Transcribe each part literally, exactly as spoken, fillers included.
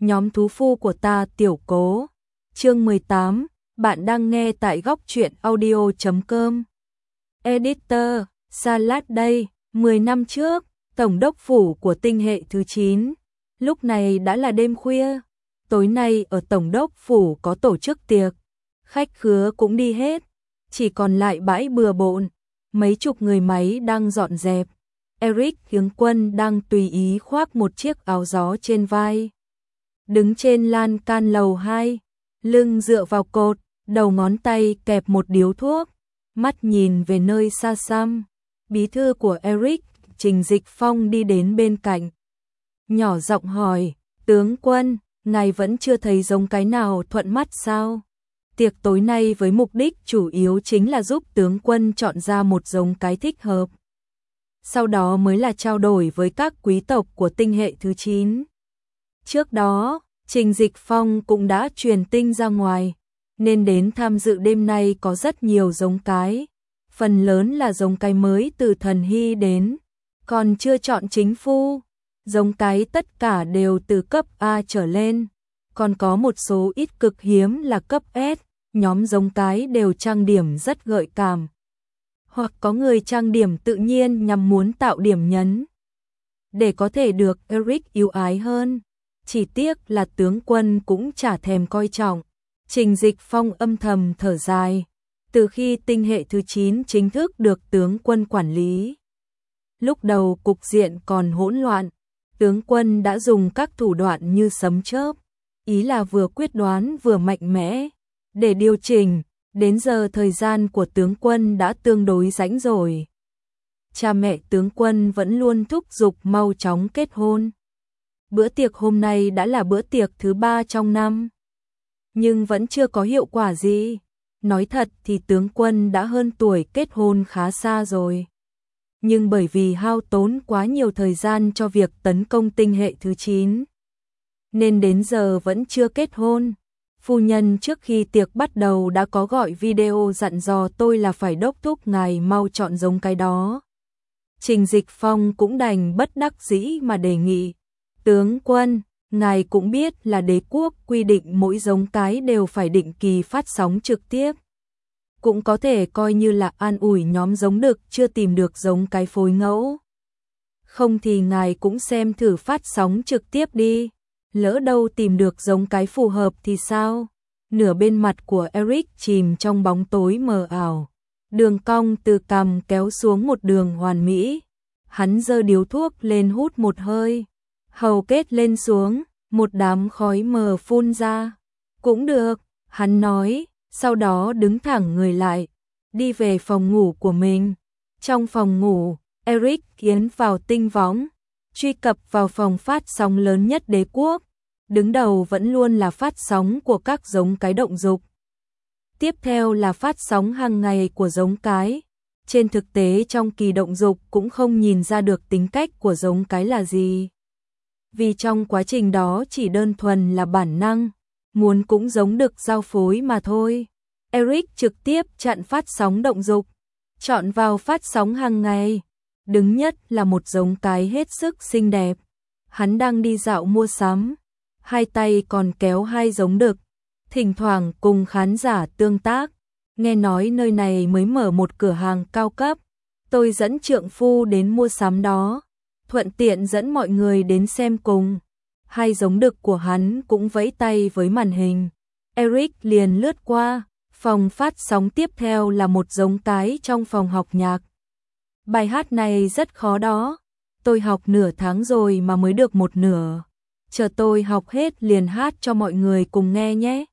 nhóm thú phu của ta tiểu cố. Chương mười tám, bạn đang nghe tại góc truyện audio chấm com. Editor, Salad đây, mười năm trước, tổng đốc phủ của tinh hệ thứ chín. Lúc này đã là đêm khuya, tối nay ở tổng đốc phủ có tổ chức tiệc, khách khứa cũng đi hết, chỉ còn lại bãi bừa bộn, mấy chục người máy đang dọn dẹp. Eric Hướng Quân đang tùy ý khoác một chiếc áo gió trên vai, đứng trên lan can lầu hai, lưng dựa vào cột, đầu ngón tay kẹp một điếu thuốc, mắt nhìn về nơi xa xăm. Bí thư của Eric, Trình Dịch Phong đi đến bên cạnh, nhỏ giọng hỏi, tướng quân, ngài vẫn chưa thấy giống cái nào thuận mắt sao? Tiệc tối nay với mục đích chủ yếu chính là giúp tướng quân chọn ra một giống cái thích hợp. Sau đó mới là trao đổi với các quý tộc của tinh hệ thứ chín. Trước đó, Trình Dịch Phong cũng đã truyền tin ra ngoài, nên đến tham dự đêm nay có rất nhiều giống cái. Phần lớn là giống cái mới từ thần hy đến, còn chưa chọn chính phu. Giống cái tất cả đều từ cấp A trở lên, còn có một số ít cực hiếm là cấp S. Nhóm giống cái đều trang điểm rất gợi cảm, hoặc có người trang điểm tự nhiên nhằm muốn tạo điểm nhấn, để có thể được Eric yêu ái hơn. Chỉ tiếc là tướng quân cũng chả thèm coi trọng. Trình Dịch Phong âm thầm thở dài, từ khi tinh hệ thứ chín chính thức được tướng quân quản lý. Lúc đầu cục diện còn hỗn loạn, tướng quân đã dùng các thủ đoạn như sấm chớp, ý là vừa quyết đoán vừa mạnh mẽ, để điều chỉnh. Đến giờ thời gian của tướng quân đã tương đối rảnh rồi. Cha mẹ tướng quân vẫn luôn thúc giục mau chóng kết hôn. Bữa tiệc hôm nay đã là bữa tiệc thứ ba trong năm, nhưng vẫn chưa có hiệu quả gì. Nói thật thì tướng quân đã hơn tuổi kết hôn khá xa rồi, nhưng bởi vì hao tốn quá nhiều thời gian cho việc tấn công tinh hệ thứ chín, nên đến giờ vẫn chưa kết hôn. Phu nhân trước khi tiệc bắt đầu đã có gọi video dặn dò tôi là phải đốc thúc ngài mau chọn giống cái đó. Trình Dịch Phong cũng đành bất đắc dĩ mà đề nghị, tướng quân, ngài cũng biết là đế quốc quy định mỗi giống cái đều phải định kỳ phát sóng trực tiếp. Cũng có thể coi như là an ủi nhóm giống đực chưa tìm được giống cái phối ngẫu. Không thì ngài cũng xem thử phát sóng trực tiếp đi. Lỡ đâu tìm được giống cái phù hợp thì sao? Nửa bên mặt của Eric chìm trong bóng tối mờ ảo, đường cong từ cằm kéo xuống một đường hoàn mỹ. Hắn giơ điếu thuốc lên hút một hơi, hầu kết lên xuống, một đám khói mờ phun ra. Cũng được, hắn nói, sau đó đứng thẳng người lại, đi về phòng ngủ của mình. Trong phòng ngủ, Eric tiến vào tinh võng, truy cập vào phòng phát sóng lớn nhất đế quốc. Đứng đầu vẫn luôn là phát sóng của các giống cái động dục. Tiếp theo là phát sóng hàng ngày của giống cái. Trên thực tế trong kỳ động dục cũng không nhìn ra được tính cách của giống cái là gì, vì trong quá trình đó chỉ đơn thuần là bản năng, muốn cũng giống được giao phối mà thôi. Eric trực tiếp chặn phát sóng động dục, chọn vào phát sóng hàng ngày. Đứng nhất là một giống cái hết sức xinh đẹp. Hắn đang đi dạo mua sắm, hai tay còn kéo hai giống đực, thỉnh thoảng cùng khán giả tương tác. Nghe nói nơi này mới mở một cửa hàng cao cấp, tôi dẫn trượng phu đến mua sắm đó, thuận tiện dẫn mọi người đến xem cùng. Hai giống đực của hắn cũng vẫy tay với màn hình. Eric liền lướt qua. Phòng phát sóng tiếp theo là một giống cái trong phòng học nhạc. Bài hát này rất khó đó, tôi học nửa tháng rồi mà mới được một nửa. Chờ tôi học hết liền hát cho mọi người cùng nghe nhé.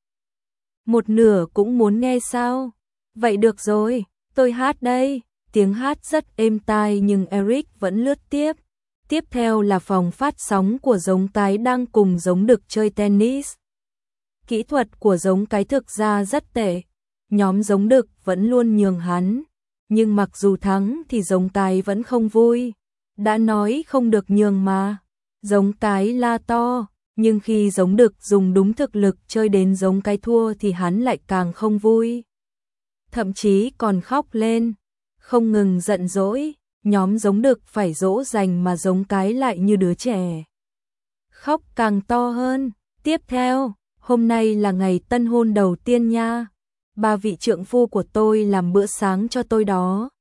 Một nửa cũng muốn nghe sao? Vậy được rồi, tôi hát đây. Tiếng hát rất êm tai nhưng Eric vẫn lướt tiếp. Tiếp theo là phòng phát sóng của giống cái đang cùng giống đực chơi tennis. Kỹ thuật của giống cái thực ra rất tệ. Nhóm giống đực vẫn luôn nhường hắn, nhưng mặc dù thắng thì giống cái vẫn không vui. Đã nói không được nhường mà. Giống cái la to, nhưng khi giống đực dùng đúng thực lực chơi đến giống cái thua thì hắn lại càng không vui. Thậm chí còn khóc lên, không ngừng giận dỗi. Nhóm giống đực phải dỗ dành mà giống cái lại như đứa trẻ, khóc càng to hơn. Tiếp theo, hôm nay là ngày tân hôn đầu tiên nha. Ba vị trượng phu của tôi làm bữa sáng cho tôi đó.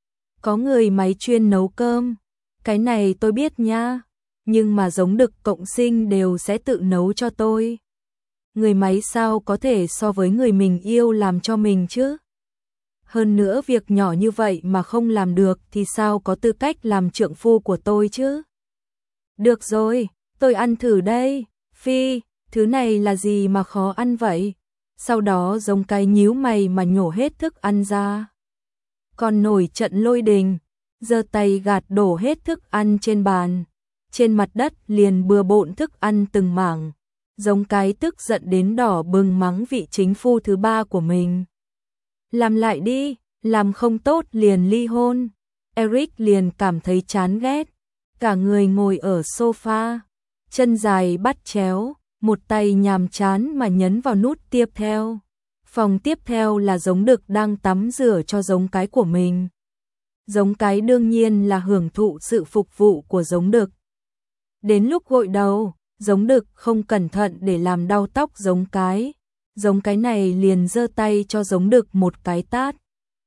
Có người máy chuyên nấu cơm. Cái này tôi biết nha. Nhưng mà giống Đực cộng sinh đều sẽ tự nấu cho tôi. Người máy sao có thể so với người mình yêu làm cho mình chứ? Hơn nữa việc nhỏ như vậy mà không làm được thì sao có tư cách làm trượng phu của tôi chứ? Được rồi, tôi ăn thử đây. Phi, thứ này là gì mà khó ăn vậy? Sau đó giống cái nhíu mày mà nhổ hết thức ăn ra. Còn nổi trận lôi đình, giơ tay gạt đổ hết thức ăn trên bàn. Trên mặt đất liền bừa bộn thức ăn từng mảng. Giống cái tức giận đến đỏ bừng mắng vị chính phu thứ ba của mình. Làm lại đi, làm không tốt liền ly hôn. Eric liền cảm thấy chán ghét. Cả người ngồi ở sofa, chân dài bắt chéo, một tay nhàm chán mà nhấn vào nút tiếp theo. Phòng tiếp theo là giống Đực đang tắm rửa cho giống cái của mình. Giống cái đương nhiên là hưởng thụ sự phục vụ của giống Đực. Đến lúc gội đầu, giống Đực không cẩn thận để làm đau tóc giống cái. Giống cái này liền giơ tay cho giống Đực một cái tát.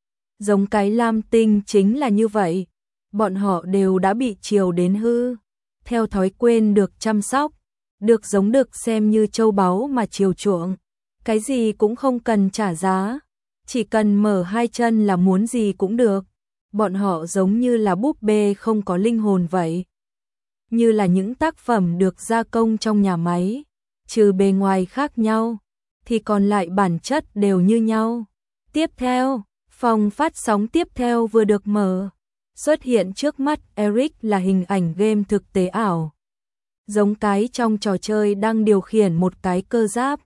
Giống cái lam tinh chính là như vậy. Bọn họ đều đã bị chiều đến hư. Theo thói quen được chăm sóc, được giống Đực xem như châu báu mà chiều chuộng. Cái gì cũng không cần trả giá, chỉ cần mở hai chân là muốn gì cũng được. Bọn họ giống như là búp bê không có linh hồn vậy. Như là những tác phẩm được gia công trong nhà máy, trừ bề ngoài khác nhau, thì còn lại bản chất đều như nhau. Tiếp theo, phòng phát sóng tiếp theo vừa được mở. Xuất hiện trước mắt Eric là hình ảnh game thực tế ảo. Giống cái trong trò chơi đang điều khiển một cái cơ giáp.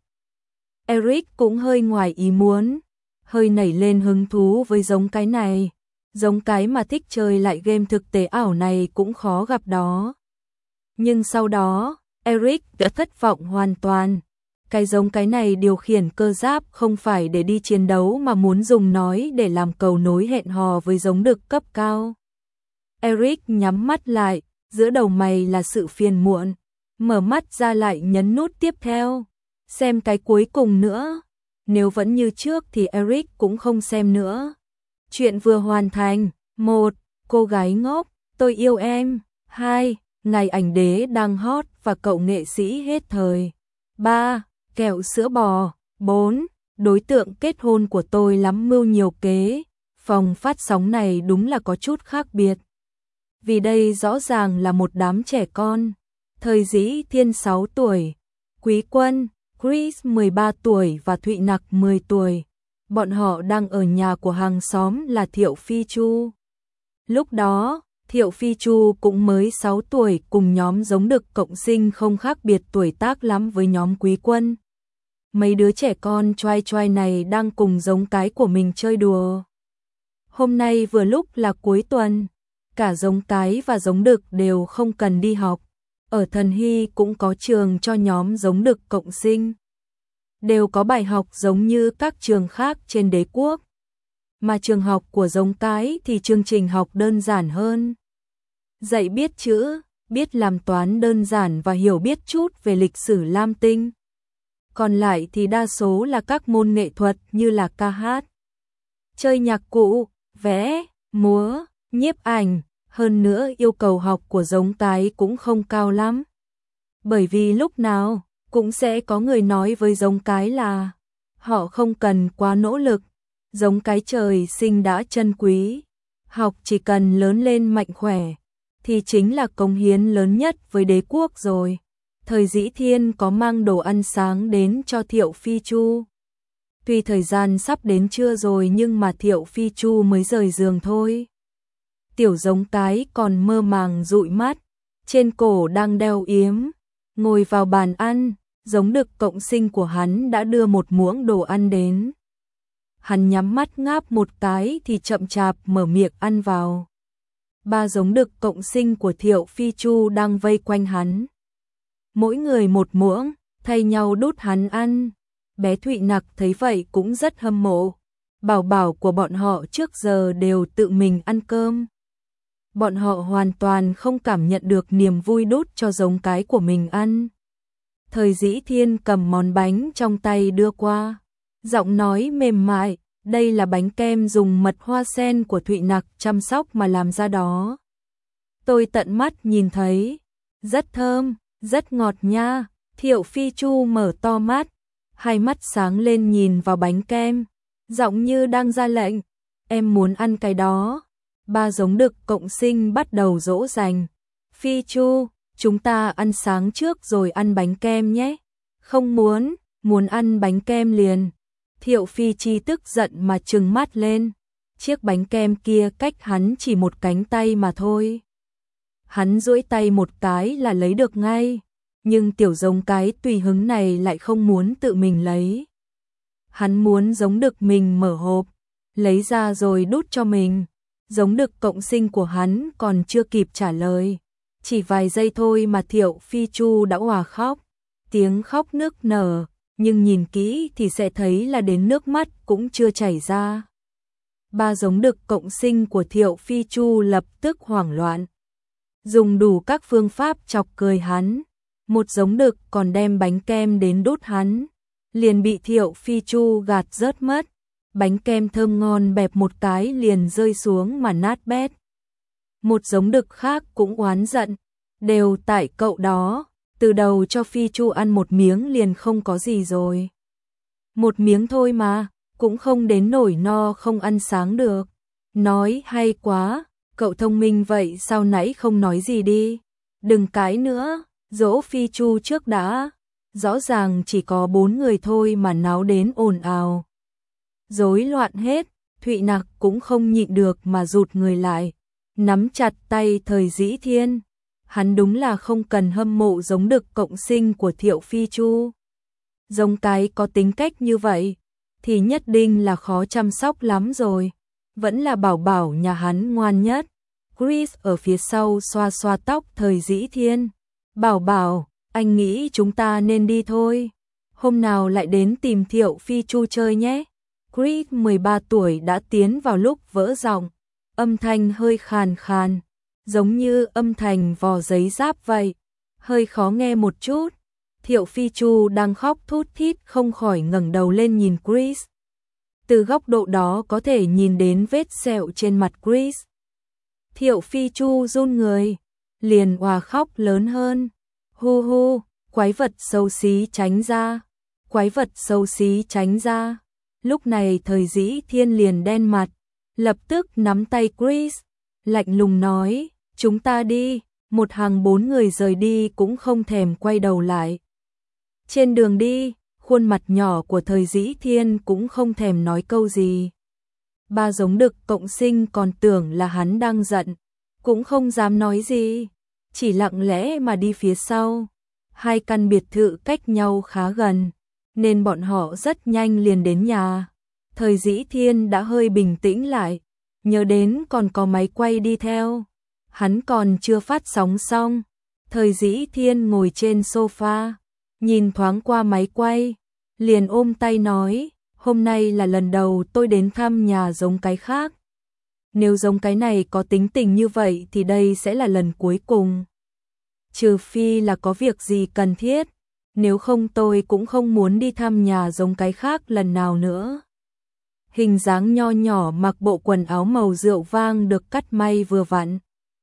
Eric cũng hơi ngoài ý muốn, hơi nảy lên hứng thú với giống cái này. Giống cái mà thích chơi lại game thực tế ảo này cũng khó gặp đó. Nhưng sau đó, Eric đã thất vọng hoàn toàn. Cái giống cái này điều khiển cơ giáp không phải để đi chiến đấu mà muốn dùng nói để làm cầu nối hẹn hò với giống Đực cấp cao. Eric nhắm mắt lại, giữa đầu mày là sự phiền muộn. Mở mắt ra lại nhấn nút tiếp theo. Xem cái cuối cùng nữa. Nếu vẫn như trước thì Eric cũng không xem nữa. Chuyện vừa hoàn thành. một. Cô gái ngốc, tôi yêu em. hai. Ngày ảnh đế đang hot và cậu nghệ sĩ hết thời. ba. Kẹo sữa bò. bốn. Đối tượng kết hôn của tôi lắm mưu nhiều kế. Phòng phát sóng này đúng là có chút khác biệt. Vì đây rõ ràng là một đám trẻ con. Thời Dĩ Thiên sáu tuổi, Quý Quân, Chris mười ba tuổi và Thụy Nặc mười tuổi. Bọn họ đang ở nhà của hàng xóm là Thiệu Phi Chu. Lúc đó, Thiệu Phi Chu cũng mới sáu tuổi, cùng nhóm giống Đực cộng sinh không khác biệt tuổi tác lắm với nhóm Quý Quân. Mấy đứa trẻ con choai choai này đang cùng giống cái của mình chơi đùa. Hôm nay vừa lúc là cuối tuần, cả giống cái và giống Đực đều không cần đi học. Ở Thần Hy cũng có trường cho nhóm giống Đực cộng sinh. Đều có bài học giống như các trường khác trên đế quốc. Mà trường học của giống cái thì chương trình học đơn giản hơn. Dạy biết chữ, biết làm toán đơn giản và hiểu biết chút về lịch sử Lam Tinh. Còn lại thì đa số là các môn nghệ thuật như là ca hát, chơi nhạc cụ, vẽ, múa, nhiếp ảnh. Hơn nữa yêu cầu học của giống cái cũng không cao lắm. Bởi vì lúc nào cũng sẽ có người nói với giống cái là họ không cần quá nỗ lực. Giống cái trời sinh đã chân quý. Học chỉ cần lớn lên mạnh khỏe thì chính là cống hiến lớn nhất với đế quốc rồi. Thời Dĩ Thiên có mang đồ ăn sáng đến cho Thiệu Phi Chu. Tuy thời gian sắp đến trưa rồi nhưng mà Thiệu Phi Chu mới rời giường thôi. Tiểu giống cái còn mơ màng dụi mắt, trên cổ đang đeo yếm, ngồi vào bàn ăn, giống Đực cộng sinh của hắn đã đưa một muỗng đồ ăn đến. Hắn nhắm mắt ngáp một cái thì chậm chạp mở miệng ăn vào. Ba giống Đực cộng sinh của Thiệu Phi Chu đang vây quanh hắn. Mỗi người một muỗng, thay nhau đút hắn ăn. Bé Thụy Nặc thấy vậy cũng rất hâm mộ. Bảo bảo của bọn họ trước giờ đều tự mình ăn cơm. Bọn họ hoàn toàn không cảm nhận được niềm vui đút cho giống cái của mình ăn. Thời Dĩ Thiên cầm món bánh trong tay đưa qua. Giọng nói mềm mại, đây là bánh kem dùng mật hoa sen của Thụy Nặc chăm sóc mà làm ra đó. Tôi tận mắt nhìn thấy, rất thơm, rất ngọt nha. Thiệu Phi Chu mở to mắt, hai mắt sáng lên nhìn vào bánh kem, giọng như đang ra lệnh, em muốn ăn cái đó. Ba giống đực cộng sinh bắt đầu dỗ dành. Phi Chu, chúng ta ăn sáng trước rồi ăn bánh kem nhé. Không muốn, muốn ăn bánh kem liền. Thiệu Phi Chi tức giận mà trừng mắt lên. Chiếc bánh kem kia cách hắn chỉ một cánh tay mà thôi. Hắn duỗi tay một cái là lấy được ngay. Nhưng tiểu giống cái tùy hứng này lại không muốn tự mình lấy. Hắn muốn giống đực mình mở hộp, lấy ra rồi đút cho mình. Giống đực cộng sinh của hắn còn chưa kịp trả lời. Chỉ vài giây thôi mà Thiệu Phi Chu đã òa khóc. Tiếng khóc nức nở, nhưng nhìn kỹ thì sẽ thấy là đến nước mắt cũng chưa chảy ra. Ba giống đực cộng sinh của Thiệu Phi Chu lập tức hoảng loạn. Dùng đủ các phương pháp chọc cười hắn. Một giống đực còn đem bánh kem đến đút hắn. Liền bị Thiệu Phi Chu gạt rớt mất. Bánh kem thơm ngon bẹp một cái liền rơi xuống mà nát bét. Một giống đực khác cũng oán giận. Đều tại cậu đó. Từ đầu cho Phi Chu ăn một miếng liền không có gì rồi. Một miếng thôi mà, cũng không đến nổi no không ăn sáng được. Nói hay quá, cậu thông minh vậy sao nãy không nói gì đi. Đừng cãi nữa, dỗ Phi Chu trước đã. Rõ ràng chỉ có bốn người thôi mà náo đến ồn ào. Rối loạn hết, Thụy Nặc cũng không nhịn được mà rụt người lại. Nắm chặt tay Thời Dĩ Thiên. Hắn đúng là không cần hâm mộ giống đực cộng sinh của Thiệu Phi Chu. Giống cái có tính cách như vậy, thì nhất định là khó chăm sóc lắm rồi. Vẫn là Bảo Bảo nhà hắn ngoan nhất. Chris ở phía sau xoa xoa tóc Thời Dĩ Thiên. Bảo Bảo, anh nghĩ chúng ta nên đi thôi. Hôm nào lại đến tìm Thiệu Phi Chu chơi nhé. Chris mười ba tuổi đã tiến vào lúc vỡ giọng. Âm thanh hơi khàn khàn. Giống như âm thanh vò giấy giáp vậy, hơi khó nghe một chút. Thiệu Phi Chu đang khóc thút thít không khỏi ngẩng đầu lên nhìn Chris. Từ góc độ đó có thể nhìn đến vết sẹo trên mặt Chris. Thiệu Phi Chu run người, liền òa khóc lớn hơn. Hu hu, quái vật xấu xí tránh ra, quái vật xấu xí tránh ra. Lúc này Thời Dĩ Thiên liền đen mặt, lập tức nắm tay Chris, lạnh lùng nói, chúng ta đi. Một hàng bốn người rời đi cũng không thèm quay đầu lại. Trên đường đi, khuôn mặt nhỏ của Thời Dĩ Thiên cũng không thèm nói câu gì. Ba giống đực cộng sinh còn tưởng là hắn đang giận, cũng không dám nói gì, chỉ lặng lẽ mà đi phía sau. Hai căn biệt thự cách nhau khá gần, nên bọn họ rất nhanh liền đến nhà. Thời Dĩ Thiên đã hơi bình tĩnh lại, nhớ đến còn có máy quay đi theo. Hắn còn chưa phát sóng xong. Thời Dĩ Thiên ngồi trên sofa, nhìn thoáng qua máy quay, liền ôm tay nói, hôm nay là lần đầu tôi đến thăm nhà giống cái khác. Nếu giống cái này có tính tình như vậy thì đây sẽ là lần cuối cùng. Trừ phi là có việc gì cần thiết, nếu không tôi cũng không muốn đi thăm nhà giống cái khác lần nào nữa. Hình dáng nho nhỏ mặc bộ quần áo màu rượu vang được cắt may vừa vặn.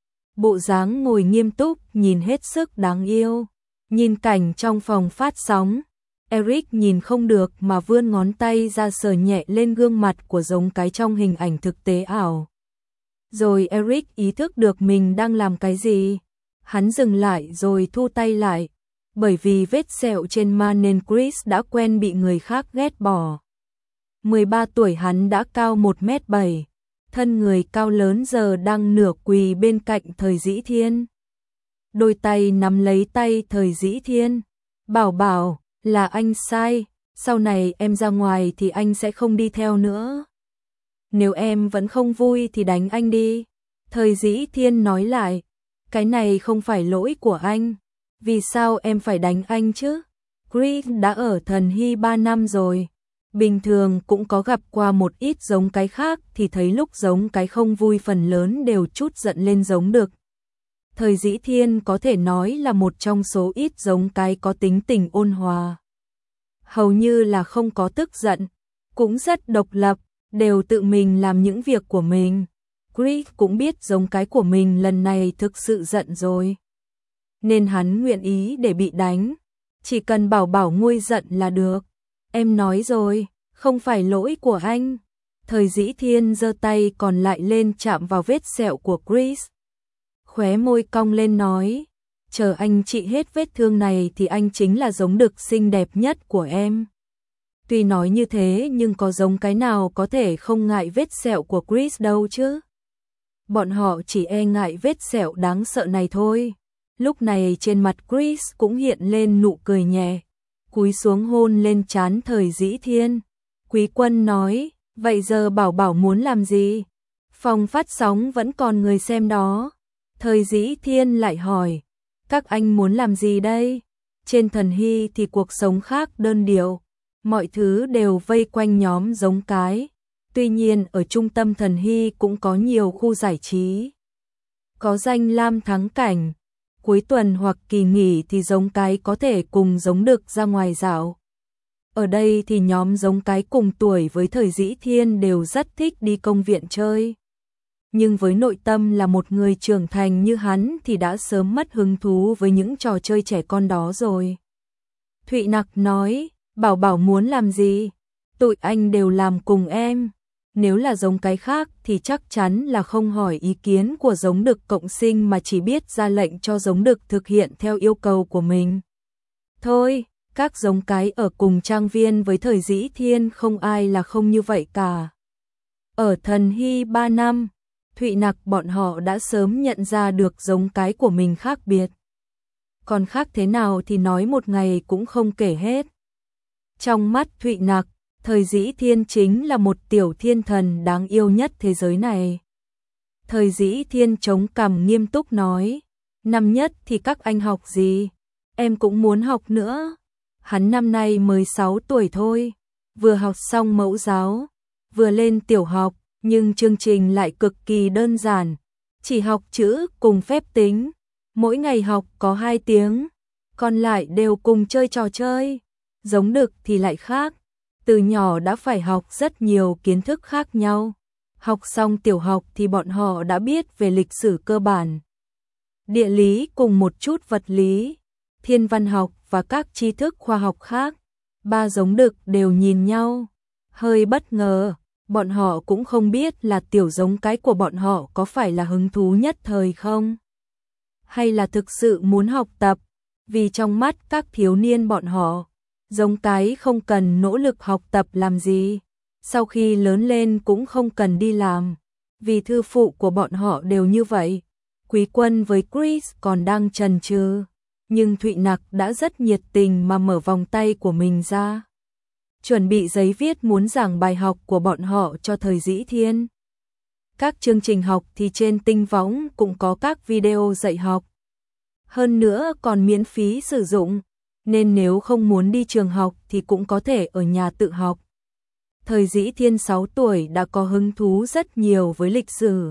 Bộ dáng ngồi nghiêm túc nhìn hết sức đáng yêu. Nhìn cảnh trong phòng phát sóng, Eric nhìn không được mà vươn ngón tay ra sờ nhẹ lên gương mặt của giống cái trong hình ảnh thực tế ảo. Rồi Eric ý thức được mình đang làm cái gì. Hắn dừng lại rồi thu tay lại, bởi vì vết sẹo trên má nên Chris đã quen bị người khác ghét bỏ. mười ba tuổi hắn đã cao một mét bảy, thân người cao lớn giờ đang nửa quỳ bên cạnh Thời Dĩ Thiên. Đôi tay nắm lấy tay Thời Dĩ Thiên. Bảo bảo, là anh sai, sau này em ra ngoài thì anh sẽ không đi theo nữa. Nếu em vẫn không vui thì đánh anh đi. Thời Dĩ Thiên nói lại, cái này không phải lỗi của anh. Vì sao em phải đánh anh chứ? Chris đã ở Thần Hy ba năm rồi. Bình thường cũng có gặp qua một ít giống cái khác thì thấy lúc giống cái không vui phần lớn đều chút giận lên giống đực. Thời Dĩ Thiên có thể nói là một trong số ít giống cái có tính tình ôn hòa. Hầu như là không có tức giận, cũng rất độc lập, đều tự mình làm những việc của mình. Chris cũng biết giống cái của mình lần này thực sự giận rồi. Nên hắn nguyện ý để bị đánh. Chỉ cần bảo bảo nguôi giận là được. Em nói rồi, không phải lỗi của anh. Thời Dĩ Thiên giơ tay còn lại lên chạm vào vết sẹo của Chris. Khóe môi cong lên nói, chờ anh trị hết vết thương này thì anh chính là giống đực xinh đẹp nhất của em. Tuy nói như thế nhưng có giống cái nào có thể không ngại vết sẹo của Chris đâu chứ. Bọn họ chỉ e ngại vết sẹo đáng sợ này thôi. Lúc này trên mặt Chris cũng hiện lên nụ cười nhẹ, cúi xuống hôn lên trán Thời Dĩ Thiên. Quý Quân nói, vậy giờ bảo bảo muốn làm gì? Phòng phát sóng vẫn còn người xem đó. Thời Dĩ Thiên lại hỏi, các anh muốn làm gì đây? Trên Thần Hy thì cuộc sống khác đơn điệu, mọi thứ đều vây quanh nhóm giống cái. Tuy nhiên ở trung tâm Thần Hy cũng có nhiều khu giải trí. Có danh lam thắng cảnh, cuối tuần hoặc kỳ nghỉ thì giống cái có thể cùng giống đực ra ngoài dạo. Ở đây thì nhóm giống cái cùng tuổi với Thời Dĩ Thiên đều rất thích đi công viện chơi. Nhưng với nội tâm là một người trưởng thành như hắn thì đã sớm mất hứng thú với những trò chơi trẻ con đó rồi. Thụy Nặc nói, bảo bảo muốn làm gì? Tụi anh đều làm cùng em. Nếu là giống cái khác thì chắc chắn là không hỏi ý kiến của giống đực cộng sinh mà chỉ biết ra lệnh cho giống đực thực hiện theo yêu cầu của mình. Thôi, các giống cái ở cùng trang viên với Thời Dĩ Thiên không ai là không như vậy cả. Ở Thần Hy ba năm, Thụy Nặc bọn họ đã sớm nhận ra được giống cái của mình khác biệt. Còn khác thế nào thì nói một ngày cũng không kể hết. Trong mắt Thụy Nặc, Thời Dĩ Thiên chính là một tiểu thiên thần đáng yêu nhất thế giới này. Thời Dĩ Thiên chống cằm nghiêm túc nói, năm nhất thì các anh học gì? Em cũng muốn học nữa. Hắn năm nay mới sáu tuổi thôi, vừa học xong mẫu giáo, vừa lên tiểu học, nhưng chương trình lại cực kỳ đơn giản, chỉ học chữ cùng phép tính, mỗi ngày học có hai tiếng, còn lại đều cùng chơi trò chơi. Giống đực thì lại khác, từ nhỏ đã phải học rất nhiều kiến thức khác nhau. Học xong tiểu học thì bọn họ đã biết về lịch sử cơ bản, địa lý cùng một chút vật lý, thiên văn học và các tri thức khoa học khác. Ba giống đực đều nhìn nhau, hơi bất ngờ, bọn họ cũng không biết là tiểu giống cái của bọn họ có phải là hứng thú nhất thời không? Hay là thực sự muốn học tập, vì trong mắt các thiếu niên bọn họ, giống cái không cần nỗ lực học tập làm gì, sau khi lớn lên cũng không cần đi làm, vì thư phụ của bọn họ đều như vậy. Quý Quân với Chris còn đang chần chừ, nhưng Thụy Nặc đã rất nhiệt tình mà mở vòng tay của mình ra, chuẩn bị giấy viết muốn giảng bài học của bọn họ cho Thời Dĩ Thiên. Các chương trình học thì trên Tinh Võng cũng có các video dạy học, hơn nữa còn miễn phí sử dụng, nên nếu không muốn đi trường học thì cũng có thể ở nhà tự học. Thời Dĩ Thiên sáu tuổi đã có hứng thú rất nhiều với lịch sử.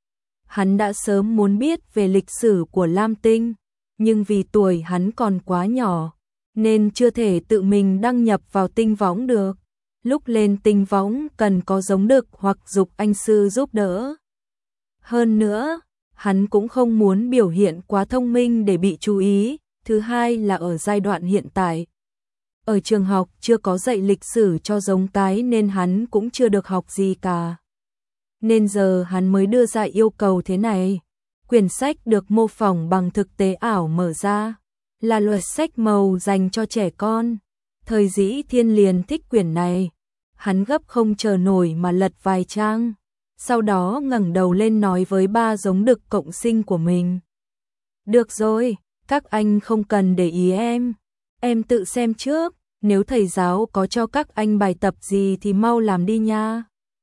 Hắn đã sớm muốn biết về lịch sử của Lam Tinh, nhưng vì tuổi hắn còn quá nhỏ, nên chưa thể tự mình đăng nhập vào Tinh Võng được. Lúc lên Tinh Võng cần có giống đực hoặc Dục Anh Sư giúp đỡ. Hơn nữa, hắn cũng không muốn biểu hiện quá thông minh để bị chú ý. Thứ hai là ở giai đoạn hiện tại, ở trường học chưa có dạy lịch sử cho giống cái nên hắn cũng chưa được học gì cả. Nên giờ hắn mới đưa ra yêu cầu thế này. Quyển sách được mô phỏng bằng thực tế ảo mở ra, là loại sách màu dành cho trẻ con. Thời Dĩ Thiên liền thích quyển này. Hắn gấp không chờ nổi mà lật vài trang, sau đó ngẩng đầu lên nói với ba giống đực cộng sinh của mình. Được rồi, các anh không cần để ý em, em tự xem trước, nếu thầy giáo có cho các anh bài tập gì thì mau làm đi nha.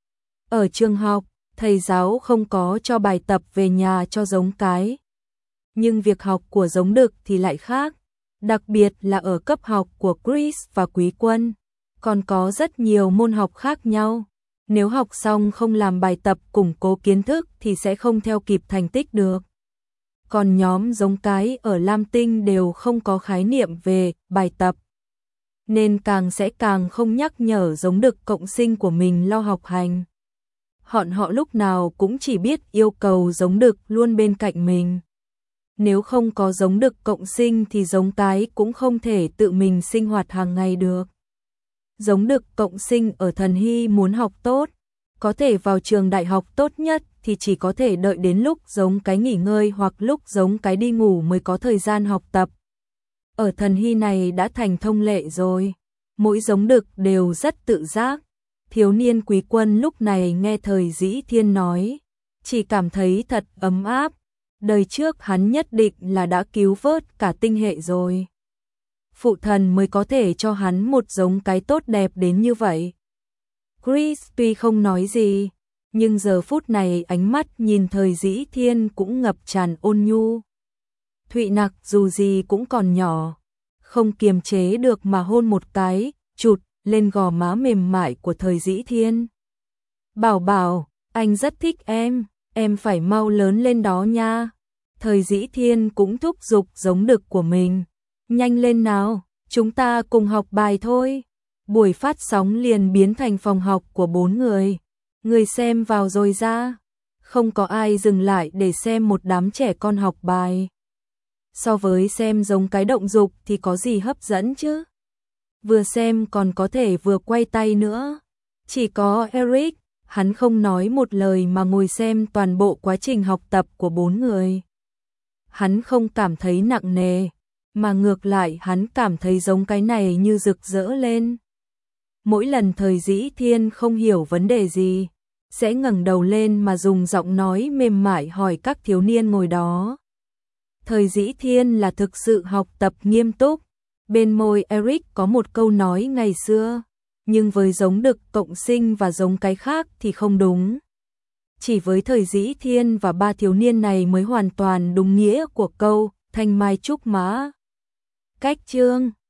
Ở trường học, thầy giáo không có cho bài tập về nhà cho giống cái. Nhưng việc học của giống đực thì lại khác, đặc biệt là ở cấp học của Chris và Quý Quân, còn có rất nhiều môn học khác nhau. Nếu học xong không làm bài tập củng cố kiến thức thì sẽ không theo kịp thành tích được. còn nhóm giống cái ở Lam Tinh đều không có khái niệm về bài tập, nên càng sẽ càng không nhắc nhở giống đực cộng sinh của mình lo học hành. Họn họ lúc nào cũng chỉ biết yêu cầu giống đực luôn bên cạnh mình. Nếu không có giống đực cộng sinh thì giống cái cũng không thể tự mình sinh hoạt hàng ngày được. Giống đực cộng sinh ở Thần Hy muốn học tốt, có thể vào trường đại học tốt nhất thì chỉ có thể đợi đến lúc giống cái nghỉ ngơi hoặc lúc giống cái đi ngủ mới có thời gian học tập. Ở Thần Hy này đã thành thông lệ rồi, mỗi giống đực đều rất tự giác. Thiếu niên Quý Quân lúc này nghe Thời Dĩ Thiên nói, chỉ cảm thấy thật ấm áp, đời trước hắn nhất định là đã cứu vớt cả tinh hệ rồi. Phụ thần mới có thể cho hắn một giống cái tốt đẹp đến như vậy. Chris tuy không nói gì, nhưng giờ phút này ánh mắt nhìn Thời Dĩ Thiên cũng ngập tràn ôn nhu. Thụy Nặc dù gì cũng còn nhỏ, không kiềm chế được mà hôn một cái, chụt lên gò má mềm mại của Thời Dĩ Thiên. Bảo bảo, anh rất thích em, em phải mau lớn lên đó nha. Thời Dĩ Thiên cũng thúc giục giống đực của mình. Nhanh lên nào, chúng ta cùng học bài thôi. Buổi phát sóng liền biến thành phòng học của bốn người. Người xem vào rồi ra. Không có ai dừng lại để xem một đám trẻ con học bài. So với xem giống cái động dục thì có gì hấp dẫn chứ? Vừa xem còn có thể vừa quay tay nữa. Chỉ có Eric, hắn không nói một lời mà ngồi xem toàn bộ quá trình học tập của bốn người. Hắn không cảm thấy nặng nề, mà ngược lại hắn cảm thấy giống cái này như rực rỡ lên. Mỗi lần Thời Dĩ Thiên không hiểu vấn đề gì, sẽ ngẩng đầu lên mà dùng giọng nói mềm mại hỏi các thiếu niên ngồi đó. Thời Dĩ Thiên là thực sự học tập nghiêm túc. Bên môi Eric có một câu nói ngày xưa, nhưng với giống đực cộng sinh và giống cái khác thì không đúng. Chỉ với Thời Dĩ Thiên và ba thiếu niên này mới hoàn toàn đúng nghĩa của câu thanh mai trúc mã. Cách chương